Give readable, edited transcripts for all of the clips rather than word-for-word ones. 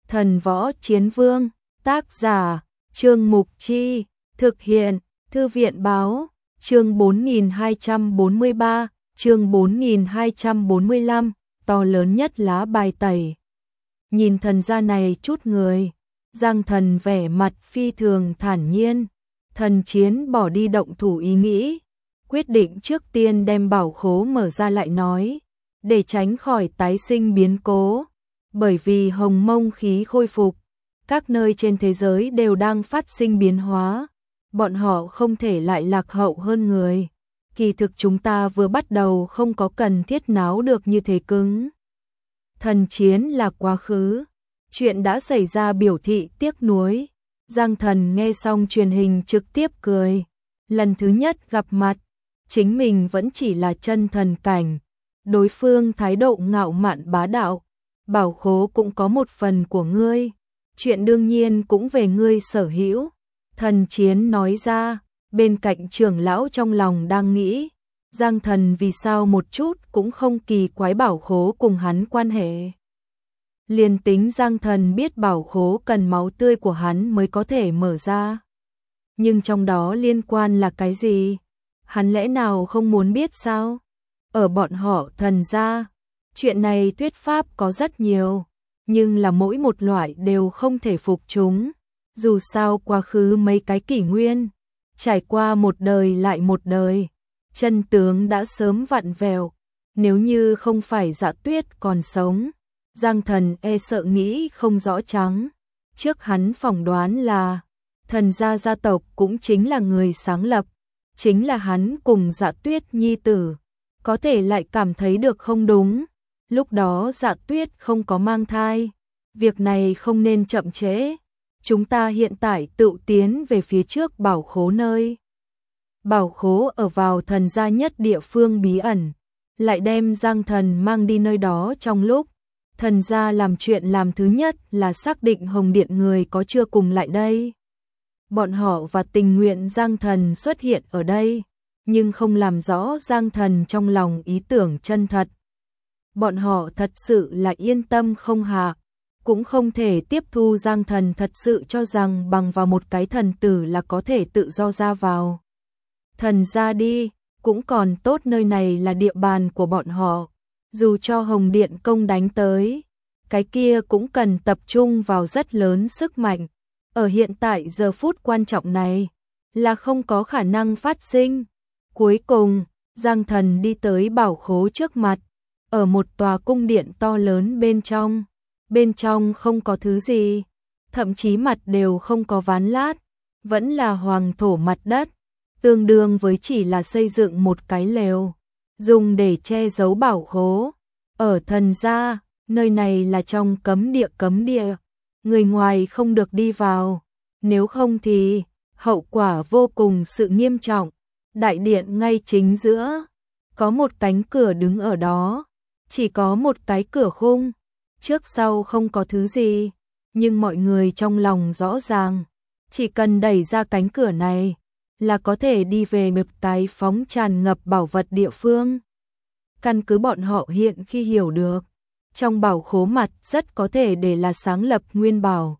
Thần Võ Chiến Vương, tác giả, Trương Mục Chi, thực hiện, Thư viện Báo, chương 4243, chương 4245, to lớn nhất lá bài tẩy. Nhìn thần gia này chút người, Giang Thần vẻ mặt phi thường thản nhiên, Thần Chiến bỏ đi động thủ ý nghĩ, quyết định trước tiên đem bảo khố mở ra lại nói, để tránh khỏi tái sinh biến cố. Bởi vì hồng mông khí khôi phục, các nơi trên thế giới đều đang phát sinh biến hóa, bọn họ không thể lại lạc hậu hơn người. Kỳ thực chúng ta vừa bắt đầu không có cần thiết náo được như thế cứng. Thần Chiến là quá khứ, chuyện đã xảy ra biểu thị tiếc nuối. Giang Thần nghe xong truyền hình trực tiếp cười, lần thứ nhất gặp mặt, chính mình vẫn chỉ là chân thần cảnh, đối phương thái độ ngạo mạn bá đạo. Bảo khố cũng có một phần của ngươi, chuyện đương nhiên cũng về ngươi sở hữu. Thần Chiến nói ra, bên cạnh trưởng lão trong lòng đang nghĩ, Giang Thần vì sao một chút cũng không kỳ quái bảo khố cùng hắn quan hệ. Liền tính Giang Thần biết bảo khố cần máu tươi của hắn mới có thể mở ra. Nhưng trong đó liên quan là cái gì? Hắn lẽ nào không muốn biết sao? Ở bọn họ thần gia, chuyện này thuyết pháp có rất nhiều, nhưng là mỗi một loại đều không thể phục chúng. Dù sao quá khứ mấy cái kỷ nguyên, trải qua một đời lại một đời, chân tướng đã sớm vặn vẹo. Nếu như không phải Dạ Tuyết còn sống, Giang Thần e sợ nghĩ không rõ trắng. Trước hắn phỏng đoán là thần gia gia tộc cũng chính là người sáng lập, chính là hắn cùng Dạ Tuyết nhi tử, có thể lại cảm thấy được không đúng. Lúc đó Dạ Tuyết không có mang thai, việc này không nên chậm trễ. Chúng ta hiện tại tự tiến về phía trước bảo khố nơi. Bảo khố ở vào thần gia nhất địa phương bí ẩn, lại đem Giang Thần mang đi nơi đó trong lúc. Thần gia làm chuyện làm thứ nhất là xác định Hồng Điện người có chưa cùng lại đây. Bọn họ và tình nguyện Giang Thần xuất hiện ở đây, nhưng không làm rõ Giang Thần trong lòng ý tưởng chân thật. Bọn họ thật sự là yên tâm không hạ, cũng không thể tiếp thu Giang Thần thật sự cho rằng bằng vào một cái thần tử là có thể tự do ra vào. Thần ra đi, cũng còn tốt nơi này là địa bàn của bọn họ, dù cho Hồng Điện công đánh tới, cái kia cũng cần tập trung vào rất lớn sức mạnh. Ở hiện tại giờ phút quan trọng này, là không có khả năng phát sinh. Cuối cùng, Giang Thần đi tới bảo khố trước mặt, ở một tòa cung điện to lớn bên trong không có thứ gì, thậm chí mặt đều không có ván lát, vẫn là hoàng thổ mặt đất, tương đương với chỉ là xây dựng một cái lều, dùng để che giấu bảo khố. Ở thần gia, nơi này là trong cấm địa, người ngoài không được đi vào, nếu không thì hậu quả vô cùng sự nghiêm trọng. Đại điện ngay chính giữa, có một cánh cửa đứng ở đó, chỉ có một cái cửa khung, trước sau không có thứ gì, nhưng mọi người trong lòng rõ ràng, chỉ cần đẩy ra cánh cửa này là có thể đi về một cái phóng tràn ngập bảo vật địa phương. Căn cứ bọn họ hiện khi hiểu được, trong bảo khố mặt rất có thể để là sáng lập nguyên bảo.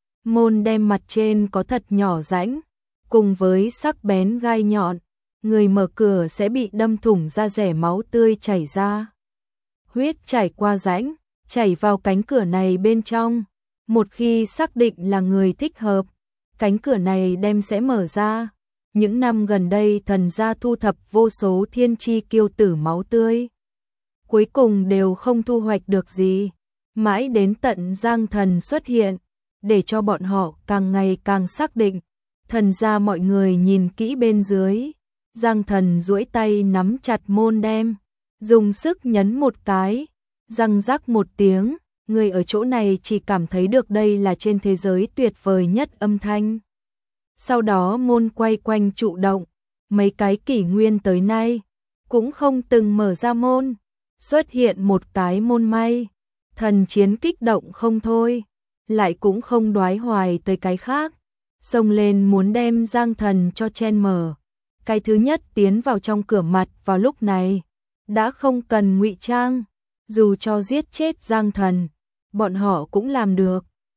Môn đem mặt trên có thật nhỏ rãnh, cùng với sắc bén gai nhọn, người mở cửa sẽ bị đâm thủng da rẻ, máu tươi chảy ra. Huyết chảy qua rãnh, chảy vào cánh cửa này bên trong. Một khi xác định là người thích hợp, cánh cửa này đem sẽ mở ra. Những năm gần đây thần gia thu thập vô số thiên chi kiêu tử máu tươi, cuối cùng đều không thu hoạch được gì. Mãi đến tận Giang Thần xuất hiện, để cho bọn họ càng ngày càng xác định. Thần gia mọi người nhìn kỹ bên dưới, Giang Thần duỗi tay nắm chặt môn đem, dùng sức nhấn một cái, răng rắc một tiếng, người ở chỗ này chỉ cảm thấy được đây là trên thế giới tuyệt vời nhất âm thanh. Sau đó môn quay quanh trụ động, mấy cái kỷ nguyên tới nay, cũng không từng mở ra môn, xuất hiện một cái môn may. Thần Chiến kích động không thôi, lại cũng không đoái hoài tới cái khác, xông lên muốn đem Giang Thần cho chen mở. Cái thứ nhất tiến vào trong cửa mặt vào lúc này, đã không cần ngụy trang, dù cho giết chết Giang Thần, bọn họ cũng làm được.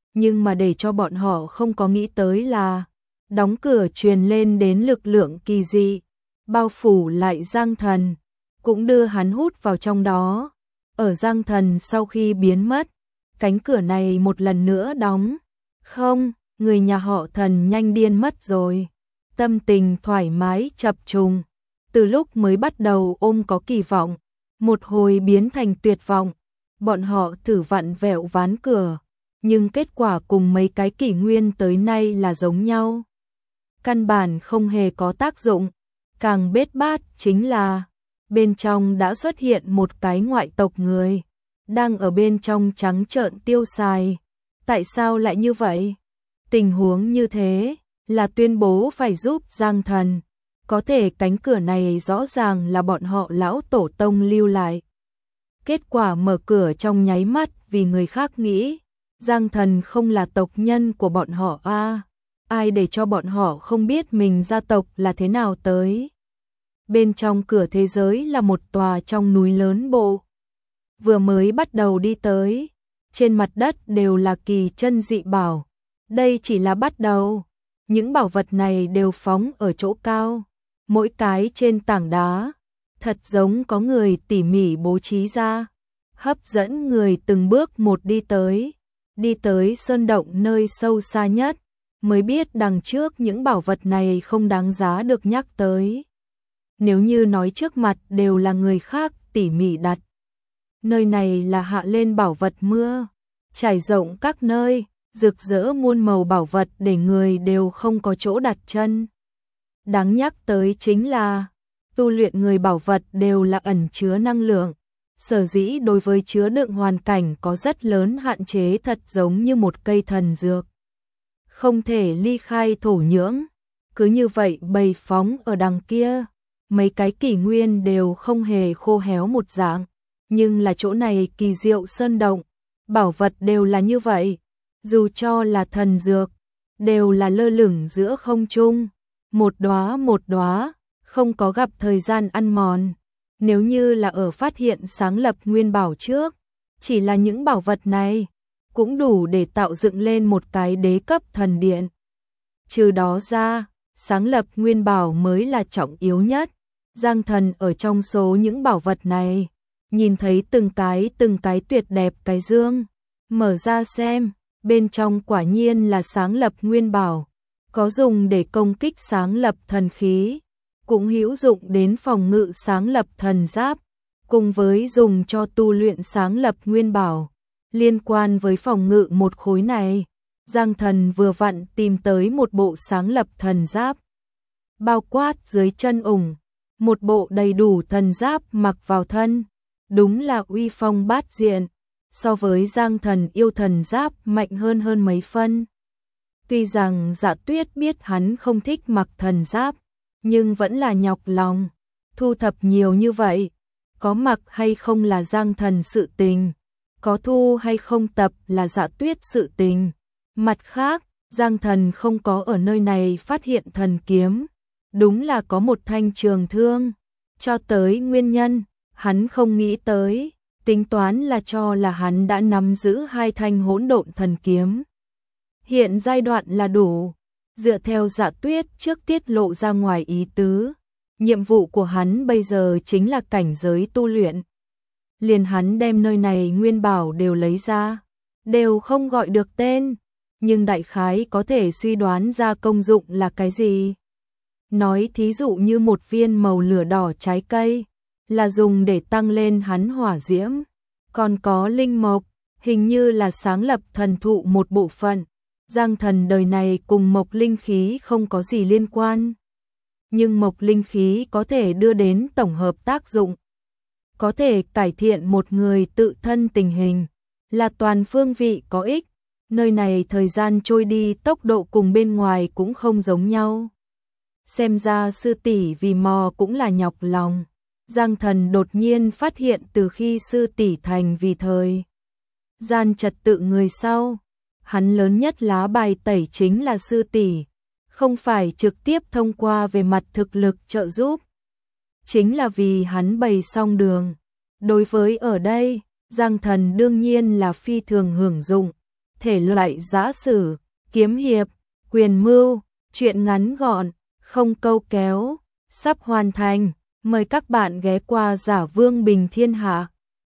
Nhưng mà để cho bọn họ không có nghĩ tới là đóng cửa truyền lên đến lực lượng kỳ dị, bao phủ lại Giang Thần, cũng đưa hắn hút vào trong đó. Ở Giang Thần sau khi biến mất, cánh cửa này một lần nữa đóng. Không, người nhà họ Thần nhanh điên mất rồi. Tâm tình thoải mái chập trùng, từ lúc mới bắt đầu ôm có kỳ vọng, một hồi biến thành tuyệt vọng. Bọn họ thử vặn vẹo ván cửa, nhưng kết quả cùng mấy cái kỷ nguyên tới nay là giống nhau. Căn bản không hề có tác dụng. Càng bết bát chính là bên trong đã xuất hiện một cái ngoại tộc người, đang ở bên trong trắng trợn tiêu xài. Tại sao lại như vậy? Tình huống như thế là tuyên bố phải giúp Giang Thần. Có thể cánh cửa này rõ ràng là bọn họ lão tổ tông lưu lại. Kết quả mở cửa trong nháy mắt vì người khác nghĩ Giang Thần không là tộc nhân của bọn họ a. Ai để cho bọn họ không biết mình gia tộc là thế nào tới. Bên trong cửa thế giới là một tòa trong núi lớn bộ. Vừa mới bắt đầu đi tới, trên mặt đất đều là kỳ chân dị bảo. Đây chỉ là bắt đầu. Những bảo vật này đều phóng ở chỗ cao, mỗi cái trên tảng đá, thật giống có người tỉ mỉ bố trí ra, hấp dẫn người từng bước một đi tới sơn động nơi sâu xa nhất, mới biết đằng trước những bảo vật này không đáng giá được nhắc tới. Nếu như nói trước mặt đều là người khác tỉ mỉ đặt, nơi này là hạ lên bảo vật mưa, trải rộng các nơi, rực rỡ muôn màu bảo vật để người đều không có chỗ đặt chân. Đáng nhắc tới chính là tu luyện người bảo vật đều là ẩn chứa năng lượng, sở dĩ đối với chứa đựng hoàn cảnh có rất lớn hạn chế, thật giống như một cây thần dược, không thể ly khai thổ nhưỡng. Cứ như vậy bầy phóng ở đằng kia, mấy cái kỷ nguyên đều không hề khô héo một dạng, nhưng là chỗ này kỳ diệu sơn động, bảo vật đều là như vậy, dù cho là thần dược, đều là lơ lửng giữa không trung, một đóa, không có gặp thời gian ăn mòn. Nếu như là ở phát hiện sáng lập nguyên bảo trước, chỉ là những bảo vật này cũng đủ để tạo dựng lên một cái đế cấp thần điện. Trừ đó ra, sáng lập nguyên bảo mới là trọng yếu nhất. Giang Thần ở trong số những bảo vật này, nhìn thấy từng cái tuyệt đẹp cái dương, mở ra xem, bên trong quả nhiên là sáng lập nguyên bảo, có dùng để công kích sáng lập thần khí, cũng hữu dụng đến phòng ngự sáng lập thần giáp, cùng với dùng cho tu luyện sáng lập nguyên bảo. Liên quan với phòng ngự một khối này, Giang Thần vừa vặn tìm tới một bộ sáng lập thần giáp, bao quát dưới chân ủng, một bộ đầy đủ thần giáp mặc vào thân, đúng là uy phong bát diện, so với Giang Thần yêu thần giáp mạnh hơn mấy phân. Tuy rằng Dạ Tuyết biết hắn không thích mặc thần giáp, nhưng vẫn là nhọc lòng, thu thập nhiều như vậy, có mặc hay không là Giang Thần sự tình, có thu hay không tập là Dạ Tuyết sự tình. Mặt khác, Giang Thần không có ở nơi này phát hiện thần kiếm, đúng là có một thanh trường thương, cho tới nguyên nhân, hắn không nghĩ tới, tính toán là cho là hắn đã nắm giữ hai thanh hỗn độn thần kiếm. Hiện giai đoạn là đủ, dựa theo Dạ Tuyết trước tiết lộ ra ngoài ý tứ, nhiệm vụ của hắn bây giờ chính là cảnh giới tu luyện. Liền hắn đem nơi này nguyên bảo đều lấy ra, đều không gọi được tên, nhưng đại khái có thể suy đoán ra công dụng là cái gì. Nói thí dụ như một viên màu lửa đỏ trái cây, là dùng để tăng lên hắn hỏa diễm, còn có linh mộc, hình như là sáng lập thần thụ một bộ phận. Giang Thần đời này cùng mộc linh khí không có gì liên quan, nhưng mộc linh khí có thể đưa đến tổng hợp tác dụng, có thể cải thiện một người tự thân tình hình, là toàn phương vị có ích. Nơi này thời gian trôi đi tốc độ cùng bên ngoài cũng không giống nhau. Xem ra sư tỷ vì mò cũng là nhọc lòng. Giang Thần đột nhiên phát hiện từ khi sư tỷ thành vì thời gian trật tự người sau, hắn lớn nhất lá bài tẩy chính là sư tỷ, không phải trực tiếp thông qua về mặt thực lực trợ giúp, chính là vì hắn bày xong đường. Đối với ở đây, Giang Thần đương nhiên là phi thường hưởng dụng, thể loại giã sử, kiếm hiệp, quyền mưu, truyện ngắn gọn, không câu kéo, sắp hoàn thành. Mời các bạn ghé qua Giả Vương Bình Thiên Hạ.